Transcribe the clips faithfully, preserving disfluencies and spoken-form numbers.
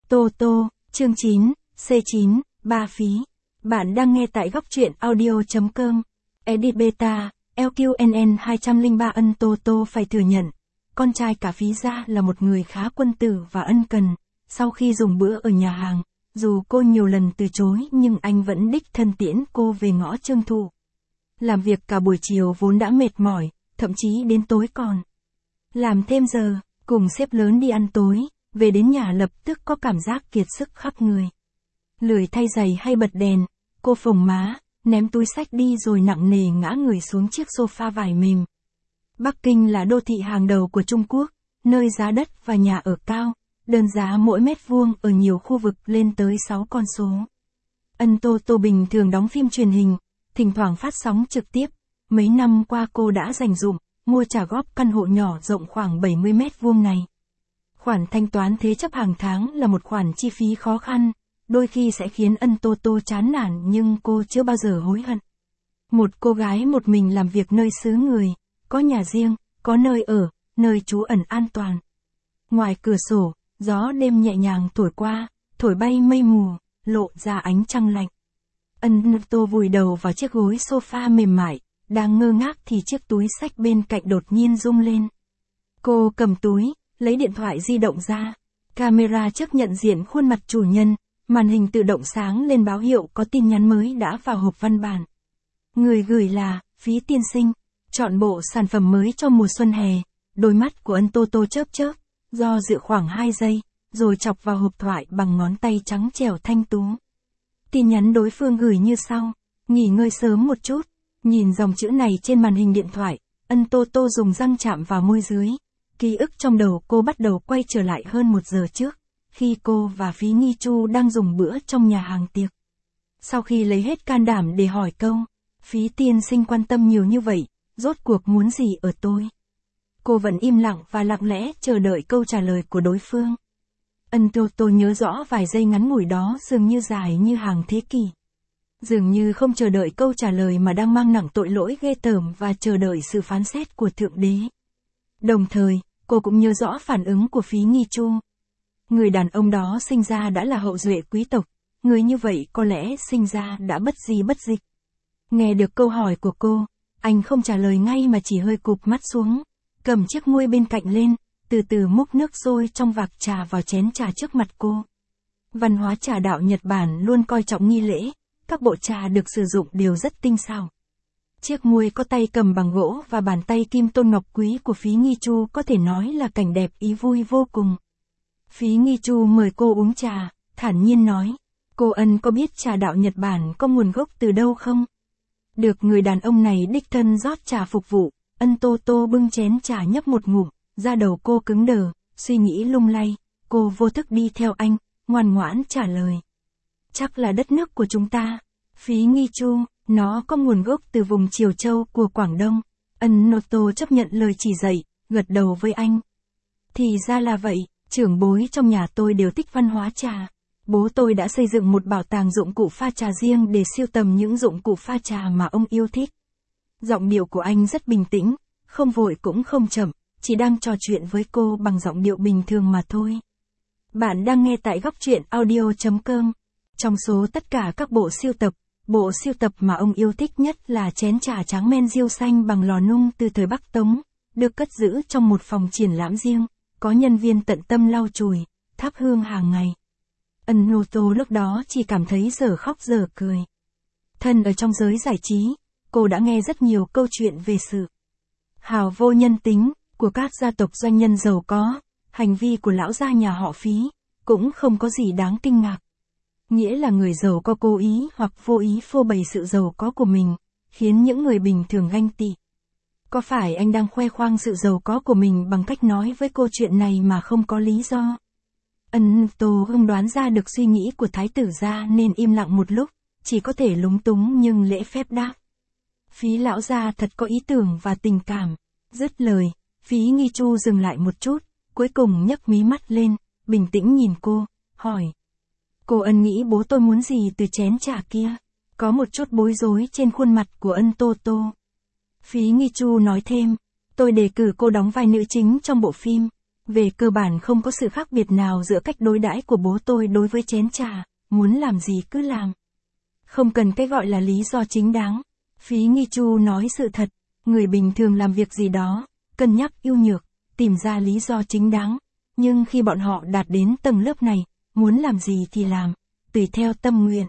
Tô Tô, chương chín, C chín, ba phí. Bạn đang nghe tại góc truyện audio.com. Edit Beta, L Q N N hai không ba Ân Tô Tô phải thừa nhận, con trai cả Phí gia là một người khá quân tử và ân cần. Sau khi dùng bữa ở nhà hàng, dù cô nhiều lần từ chối nhưng anh vẫn đích thân tiễn cô về ngõ Trương Thụ. Làm việc cả buổi chiều vốn đã mệt mỏi, thậm chí đến tối còn làm thêm giờ, cùng sếp lớn đi ăn tối, về đến nhà lập tức có cảm giác kiệt sức khắp người. Lười thay giày hay bật đèn, cô phồng má, ném túi xách đi rồi nặng nề ngã người xuống chiếc sofa vải mềm. Bắc Kinh là đô thị hàng đầu của Trung Quốc, nơi giá đất và nhà ở cao, đơn giá mỗi mét vuông ở nhiều khu vực lên tới sáu con số. Ân Tô Tô bình thường đóng phim truyền hình, thỉnh thoảng phát sóng trực tiếp. Mấy năm qua cô đã dành dụm, mua trả góp căn hộ nhỏ rộng khoảng bảy mươi mét vuông này. Khoản thanh toán thế chấp hàng tháng là một khoản chi phí khó khăn, đôi khi sẽ khiến Ân Tô Tô chán nản nhưng cô chưa bao giờ hối hận. Một cô gái một mình làm việc nơi xứ người, có nhà riêng, có nơi ở, nơi trú ẩn an toàn. Ngoài cửa sổ, gió đêm nhẹ nhàng thổi qua, thổi bay mây mù, lộ ra ánh trăng lạnh. Ân Tô vùi đầu vào chiếc gối sofa mềm mại, đang ngơ ngác thì chiếc túi xách bên cạnh đột nhiên rung lên. Cô cầm túi, lấy điện thoại di động ra. Camera trước nhận diện khuôn mặt chủ nhân, màn hình tự động sáng lên báo hiệu có tin nhắn mới đã vào hộp văn bản. Người gửi là Phí tiên sinh, chọn bộ sản phẩm mới cho mùa xuân hè. Đôi mắt của Ân Tô Tô chớp chớp, do dự khoảng hai giây, rồi chọc vào hộp thoại bằng ngón tay trắng trẻo thanh tú. Tin nhắn đối phương gửi như sau: nghỉ ngơi sớm một chút. Nhìn dòng chữ này trên màn hình điện thoại, Ân Tô Tô dùng răng chạm vào môi dưới. Ký ức trong đầu cô bắt đầu quay trở lại hơn một giờ trước, khi cô và Phí Nghi Chu đang dùng bữa trong nhà hàng tiệc. Sau khi lấy hết can đảm để hỏi câu, Phí tiên sinh quan tâm nhiều như vậy, rốt cuộc muốn gì ở tôi? Cô vẫn im lặng và lặng lẽ chờ đợi câu trả lời của đối phương. Ân Tô Tô nhớ rõ vài giây ngắn ngủi đó dường như dài như hàng thế kỷ. Dường như không chờ đợi câu trả lời mà đang mang nặng tội lỗi ghê tởm và chờ đợi sự phán xét của Thượng Đế. Đồng thời, cô cũng nhớ rõ phản ứng của Phí Nghi Chu. Người đàn ông đó sinh ra đã là hậu duệ quý tộc, người như vậy có lẽ sinh ra đã bất di bất dịch. Nghe được câu hỏi của cô, anh không trả lời ngay mà chỉ hơi cụp mắt xuống, cầm chiếc muôi bên cạnh lên, từ từ múc nước sôi trong vạc trà vào chén trà trước mặt cô. Văn hóa trà đạo Nhật Bản luôn coi trọng nghi lễ, các bộ trà được sử dụng đều rất tinh xảo. Chiếc muôi có tay cầm bằng gỗ và bàn tay kim tôn ngọc quý của Phí Nghi Chu có thể nói là cảnh đẹp ý vui vô cùng. Phí Nghi Chu mời cô uống trà, thản nhiên nói: cô Ân có biết trà đạo Nhật Bản có nguồn gốc từ đâu không? Được người đàn ông này đích thân rót trà phục vụ, Ân Tô Tô bưng chén trà nhấp một ngụm, da đầu cô cứng đờ, suy nghĩ lung lay, cô vô thức đi theo anh, ngoan ngoãn trả lời: chắc là đất nước của chúng ta. Phí Nghi Chu, nó có nguồn gốc từ vùng Triều Châu của Quảng Đông. Ân Tô Tô chấp nhận lời chỉ dạy, gật đầu với anh. Thì ra là vậy, trưởng bối trong nhà tôi đều thích văn hóa trà. Bố tôi đã xây dựng một bảo tàng dụng cụ pha trà riêng để sưu tầm những dụng cụ pha trà mà ông yêu thích. Giọng điệu của anh rất bình tĩnh, không vội cũng không chậm, chỉ đang trò chuyện với cô bằng giọng điệu bình thường mà thôi. Bạn đang nghe tại góc truyện audio.com. Trong số tất cả các bộ sưu tập, bộ sưu tập mà ông yêu thích nhất là chén trà tráng men diêu xanh bằng lò nung từ thời Bắc Tống, được cất giữ trong một phòng triển lãm riêng, có nhân viên tận tâm lau chùi, thắp hương hàng ngày. Ân Tô Tô lúc đó chỉ cảm thấy dở khóc dở cười. Thân ở trong giới giải trí, cô đã nghe rất nhiều câu chuyện về sự hào vô nhân tính của các gia tộc doanh nhân giàu có, hành vi của lão gia nhà họ Phí cũng không có gì đáng kinh ngạc. Nghĩa là người giàu có cố ý hoặc vô ý phô bày sự giàu có của mình, khiến những người bình thường ganh tị. Có phải anh đang khoe khoang sự giàu có của mình bằng cách nói với cô chuyện này mà không có lý do? Ân Tô không đoán ra được suy nghĩ của thái tử gia nên im lặng một lúc, chỉ có thể lúng túng nhưng lễ phép đáp: Phí lão gia thật có ý tưởng và tình cảm. Dứt lời, Phí Nghi Chu dừng lại một chút, cuối cùng nhấc mí mắt lên, bình tĩnh nhìn cô, hỏi: cô Ân nghĩ bố tôi muốn gì từ chén trà kia? Có một chút bối rối trên khuôn mặt của Ân Tô Tô. Phí Nghi Chu nói thêm: tôi đề cử cô đóng vai nữ chính trong bộ phim. Về cơ bản không có sự khác biệt nào giữa cách đối đãi của bố tôi đối với chén trà, muốn làm gì cứ làm. Không cần cái gọi là lý do chính đáng. Phí Nghi Chu nói sự thật, người bình thường làm việc gì đó, cân nhắc ưu nhược, tìm ra lý do chính đáng, nhưng khi bọn họ đạt đến tầng lớp này, muốn làm gì thì làm, tùy theo tâm nguyện.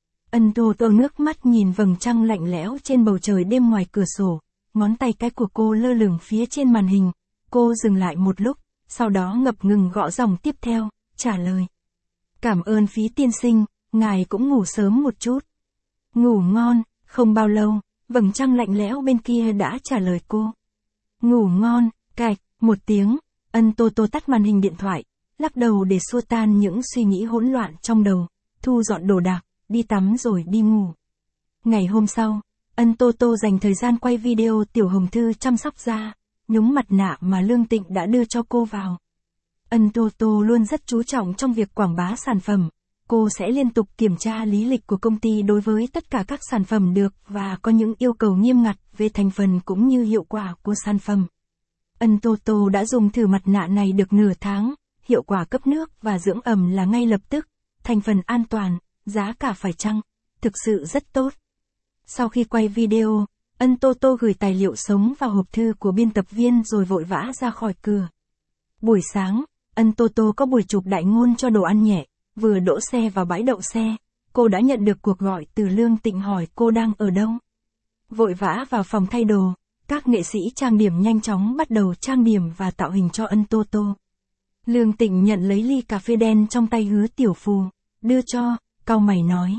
Ân Tô Tô nước mắt nhìn vầng trăng lạnh lẽo trên bầu trời đêm ngoài cửa sổ, ngón tay cái của cô lơ lửng phía trên màn hình, cô dừng lại một lúc, sau đó ngập ngừng gõ dòng tiếp theo, trả lời. Cảm ơn Phí tiên sinh, ngài cũng ngủ sớm một chút. Ngủ ngon, không bao lâu, vầng trăng lạnh lẽo bên kia đã trả lời cô. Ngủ ngon, cạch, một tiếng, Ân Tô Tô tắt màn hình điện thoại, lắc đầu để xua tan những suy nghĩ hỗn loạn trong đầu, thu dọn đồ đạc, đi tắm rồi đi ngủ. Ngày hôm sau, Ân Tô Tô dành thời gian quay video Tiểu Hồng Thư chăm sóc da, nhúng mặt nạ mà Lương Tịnh đã đưa cho cô vào. Ân Tô Tô luôn rất chú trọng trong việc quảng bá sản phẩm, cô sẽ liên tục kiểm tra lý lịch của công ty đối với tất cả các sản phẩm được và có những yêu cầu nghiêm ngặt về thành phần cũng như hiệu quả của sản phẩm. Ân Tô Tô đã dùng thử mặt nạ này được nửa tháng, hiệu quả cấp nước và dưỡng ẩm là ngay lập tức, thành phần an toàn, giá cả phải chăng, thực sự rất tốt. Sau khi quay video, Ân Tô Tô gửi tài liệu sống vào hộp thư của biên tập viên rồi vội vã ra khỏi cửa. Buổi sáng, Ân Tô Tô có buổi chụp đại ngôn cho đồ ăn nhẹ, vừa đỗ xe vào bãi đậu xe, cô đã nhận được cuộc gọi từ Lương Tịnh hỏi cô đang ở đâu. Vội vã vào phòng thay đồ, các nghệ sĩ trang điểm nhanh chóng bắt đầu trang điểm và tạo hình cho Ân Tô Tô. Lương Tịnh nhận lấy ly cà phê đen trong tay Hứa Tiểu Phù, đưa cho, cau mày nói.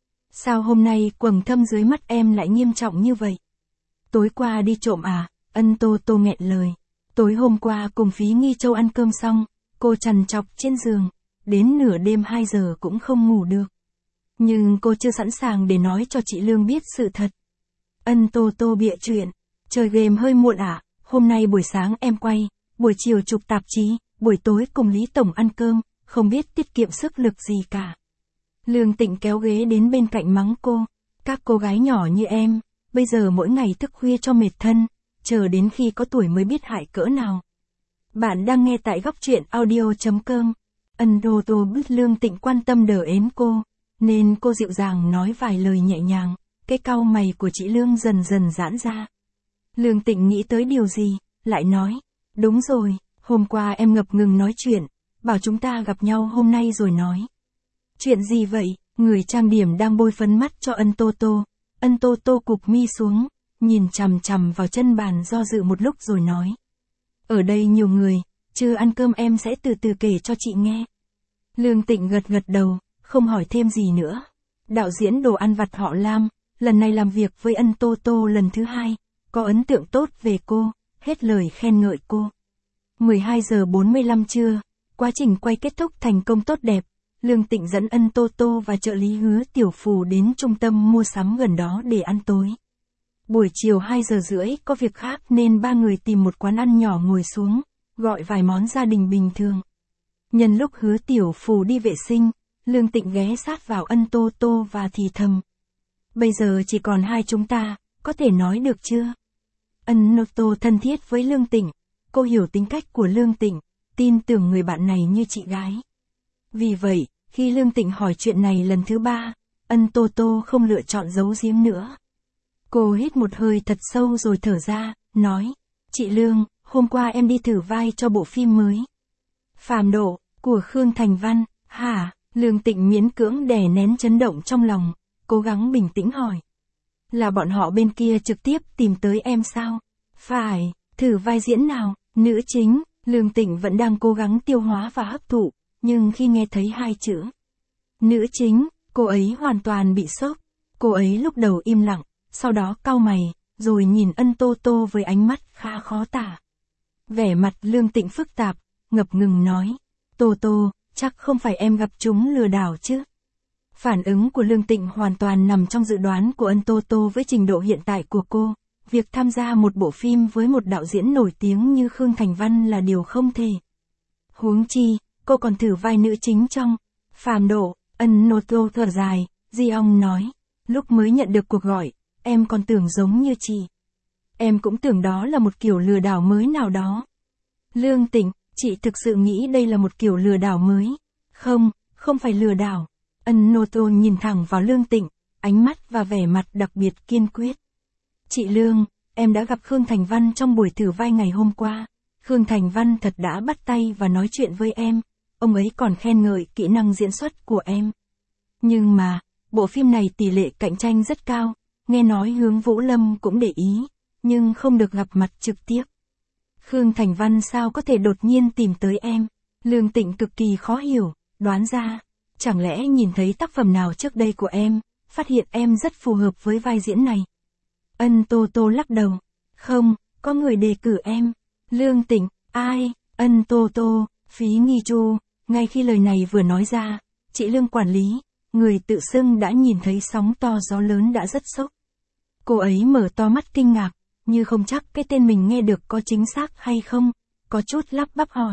Sao hôm nay quầng thâm dưới mắt em lại nghiêm trọng như vậy? Tối qua đi trộm à? Ân Tô Tô nghẹn lời. Tối hôm qua cùng Phí Nghi Châu ăn cơm xong, cô trằn trọc trên giường, đến nửa đêm hai giờ cũng không ngủ được. Nhưng cô chưa sẵn sàng để nói cho chị Lương biết sự thật. Ân Tô Tô bịa chuyện. Chơi game hơi muộn à? Hôm nay buổi sáng em quay, buổi chiều chụp tạp chí, buổi tối cùng Lý Tổng ăn cơm, không biết tiết kiệm sức lực gì cả. Lương Tịnh kéo ghế đến bên cạnh mắng cô. Các cô gái nhỏ như em, bây giờ mỗi ngày thức khuya cho mệt thân, chờ đến khi có tuổi mới biết hại cỡ nào. Bạn đang nghe tại góc truyện audio chấm com. Ân Tô Tô biết Lương Tịnh quan tâm đờ ến cô, nên cô dịu dàng nói vài lời nhẹ nhàng, cái cau mày của chị Lương dần dần giãn ra. Lương Tịnh nghĩ tới điều gì, lại nói, đúng rồi, hôm qua em ngập ngừng nói chuyện, bảo chúng ta gặp nhau hôm nay rồi nói. Chuyện gì vậy? Người trang điểm đang bôi phấn mắt cho Ân Tô Tô. Ân Tô Tô cụp mi xuống, nhìn chằm chằm vào chân bàn do dự một lúc rồi nói. Ở đây nhiều người, chưa ăn cơm em sẽ từ từ kể cho chị nghe. Lương Tịnh gật gật đầu, không hỏi thêm gì nữa. Đạo diễn đồ ăn vặt họ Lam, lần này làm việc với Ân Tô Tô lần thứ hai, có ấn tượng tốt về cô, hết lời khen ngợi cô. mười hai giờ bốn mươi lăm trưa, quá trình quay kết thúc thành công tốt đẹp. Lương Tịnh dẫn Ân Tô Tô và trợ lý Hứa Tiểu Phù đến trung tâm mua sắm gần đó để ăn tối. Buổi chiều hai giờ rưỡi có việc khác nên ba người tìm một quán ăn nhỏ ngồi xuống, gọi vài món gia đình bình thường. Nhân lúc Hứa Tiểu Phù đi vệ sinh, Lương Tịnh ghé sát vào Ân Tô Tô và thì thầm. Bây giờ chỉ còn hai chúng ta, có thể nói được chưa? Ân Tô Tô thân thiết với Lương Tịnh, cô hiểu tính cách của Lương Tịnh, tin tưởng người bạn này như chị gái. Vì vậy, khi Lương Tịnh hỏi chuyện này lần thứ ba, Ân Tô Tô không lựa chọn giấu giếm nữa. Cô hít một hơi thật sâu rồi thở ra, nói, chị Lương, hôm qua em đi thử vai cho bộ phim mới. Phàm Độ, của Khương Thành Văn, hả? Lương Tịnh miễn cưỡng đè nén chấn động trong lòng, cố gắng bình tĩnh hỏi. Là bọn họ bên kia trực tiếp tìm tới em sao? Phải, thử vai diễn nào? Nữ chính. Lương Tịnh vẫn đang cố gắng tiêu hóa và hấp thụ, nhưng khi nghe thấy hai chữ nữ chính, cô ấy hoàn toàn bị sốc. Cô ấy lúc đầu im lặng, sau đó cau mày, rồi nhìn Ân Tô Tô với ánh mắt khá khó tả. Vẻ mặt Lương Tịnh phức tạp, ngập ngừng nói, Tô Tô, chắc không phải em gặp chúng lừa đảo chứ? Phản ứng của Lương Tịnh hoàn toàn nằm trong dự đoán của Ân Tô Tô với trình độ hiện tại của cô. Việc tham gia một bộ phim với một đạo diễn nổi tiếng như Khương Thành Văn là điều không thể. Huống chi, cô còn thử vai nữ chính trong Phàm Độ. Ân Tô Tô thở dài, Di Ông nói, lúc mới nhận được cuộc gọi, em còn tưởng giống như chị. Em cũng tưởng đó là một kiểu lừa đảo mới nào đó. Lương Tịnh, Chị thực sự nghĩ đây là một kiểu lừa đảo mới. Không, không phải lừa đảo. Ân Nô Tô nhìn thẳng vào Lương Tịnh, ánh mắt và vẻ mặt đặc biệt kiên quyết. Chị Lương, em đã gặp Khương Thành Văn trong buổi thử vai ngày hôm qua. Khương Thành Văn thật đã bắt tay và nói chuyện với em. Ông ấy còn khen ngợi kỹ năng diễn xuất của em. Nhưng mà, bộ phim này tỷ lệ cạnh tranh rất cao. Nghe nói Hướng Vũ Lâm cũng để ý, nhưng không được gặp mặt trực tiếp. Khương Thành Văn sao có thể đột nhiên tìm tới em? Lương Tịnh cực kỳ khó hiểu, đoán ra. Chẳng lẽ nhìn thấy tác phẩm nào trước đây của em, phát hiện em rất phù hợp với vai diễn này? Ân Tô Tô lắc đầu. Không, có người đề cử em. Lương Tịnh, ai? Ân Tô Tô, Phí Nghi Chu. Ngay khi lời này vừa nói ra, chị Lương quản lý, người tự xưng đã nhìn thấy sóng to gió lớn đã rất sốc. Cô ấy mở to mắt kinh ngạc, như không chắc cái tên mình nghe được có chính xác hay không, có chút lắp bắp hỏi.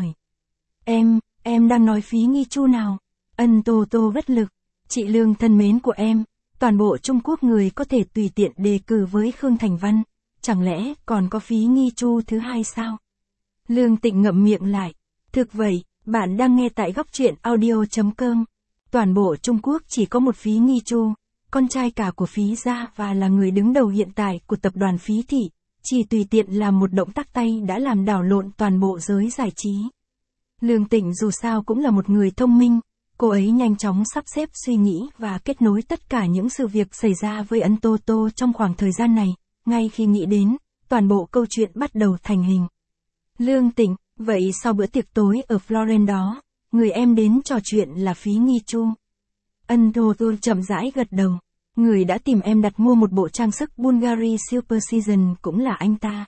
Em, em đang nói Phí Nghi Chu nào? Ân Tô Tô bất lực. Chị Lương thân mến của em, toàn bộ Trung Quốc người có thể tùy tiện đề cử với Khương Thành Văn, chẳng lẽ còn có Phí Nghi Chu thứ hai sao? Lương Tịnh ngậm miệng lại. Thực vậy, bạn đang nghe tại góc truyện audio chấm com. Toàn bộ Trung Quốc chỉ có một Phí Nghi Chu, con trai cả của Phí gia và là người đứng đầu hiện tại của tập đoàn Phí Thị, chỉ tùy tiện làm một động tác tay đã làm đảo lộn toàn bộ giới giải trí. Lương Tịnh dù sao cũng là một người thông minh, cô ấy nhanh chóng sắp xếp suy nghĩ và kết nối tất cả những sự việc xảy ra với Ân Tô Tô trong khoảng thời gian này, ngay khi nghĩ đến, toàn bộ câu chuyện bắt đầu thành hình. Lương Tịnh, vậy sau bữa tiệc tối ở Florence đó, người em đến trò chuyện là Phí Nghi Chu. Ân Tô Tô chậm rãi gật đầu. Người đã tìm em đặt mua một bộ trang sức Bulgari Super Season cũng là anh ta.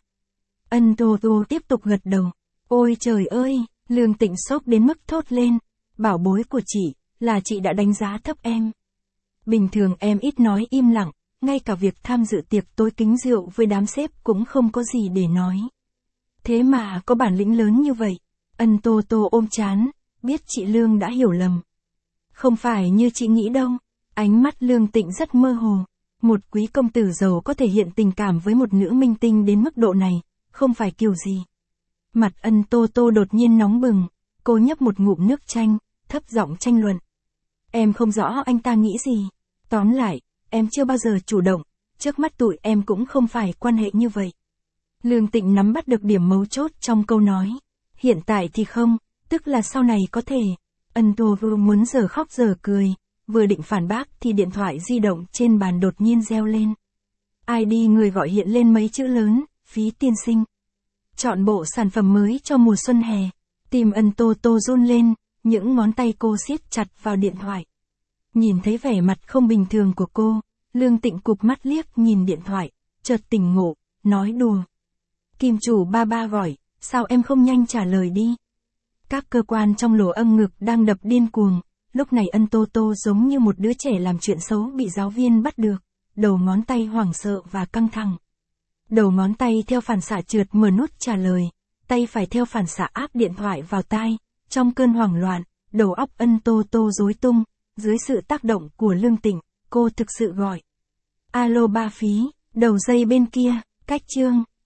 Ân Tô Tô tiếp tục gật đầu. Ôi trời ơi, Lương Tịnh sốc đến mức thốt lên. Bảo bối của chị, là chị đã đánh giá thấp em. Bình thường em ít nói im lặng, ngay cả việc tham dự tiệc tối kính rượu với đám sếp cũng không có gì để nói. Thế mà có bản lĩnh lớn như vậy. Ân Tô Tô ôm chán, biết chị Lương đã hiểu lầm. Không phải như chị nghĩ đâu. Ánh mắt Lương Tịnh rất mơ hồ. Một quý công tử giàu có thể hiện tình cảm với một nữ minh tinh đến mức độ này, không phải kiểu gì. Mặt Ân Tô Tô đột nhiên nóng bừng, cô nhấp một ngụm nước chanh, thấp giọng tranh luận. Em không rõ anh ta nghĩ gì. Tóm lại, em chưa bao giờ chủ động, trước mắt tụi em cũng không phải quan hệ như vậy. Lương Tịnh nắm bắt được điểm mấu chốt trong câu nói. Hiện tại thì không, tức là sau này có thể. Ân Tô Tô muốn giờ khóc giờ cười, vừa định phản bác thì điện thoại di động trên bàn đột nhiên reo lên. i đê người gọi hiện lên mấy chữ lớn, Phí tiên sinh. Chọn bộ sản phẩm mới cho mùa xuân hè. Tim Ân Tô Tô run lên, những ngón tay cô siết chặt vào điện thoại. Nhìn thấy vẻ mặt không bình thường của cô, Lương Tịnh cụp mắt liếc nhìn điện thoại, chợt tỉnh ngộ, nói đùa. Kim chủ ba ba gọi, sao em không nhanh trả lời đi? Các cơ quan trong lỗ âm ngực đang đập điên cuồng, lúc này Ân Tô Tô giống như một đứa trẻ làm chuyện xấu bị giáo viên bắt được, đầu ngón tay hoảng sợ và căng thẳng. Đầu ngón tay theo phản xạ trượt mở nút trả lời, tay phải theo phản xạ áp điện thoại vào tai, trong cơn hoảng loạn, đầu óc Ân Tô Tô rối tung, dưới sự tác động của Lương Tịnh, cô thực sự gọi. Alo ba Phí, đầu dây bên kia, cách chương.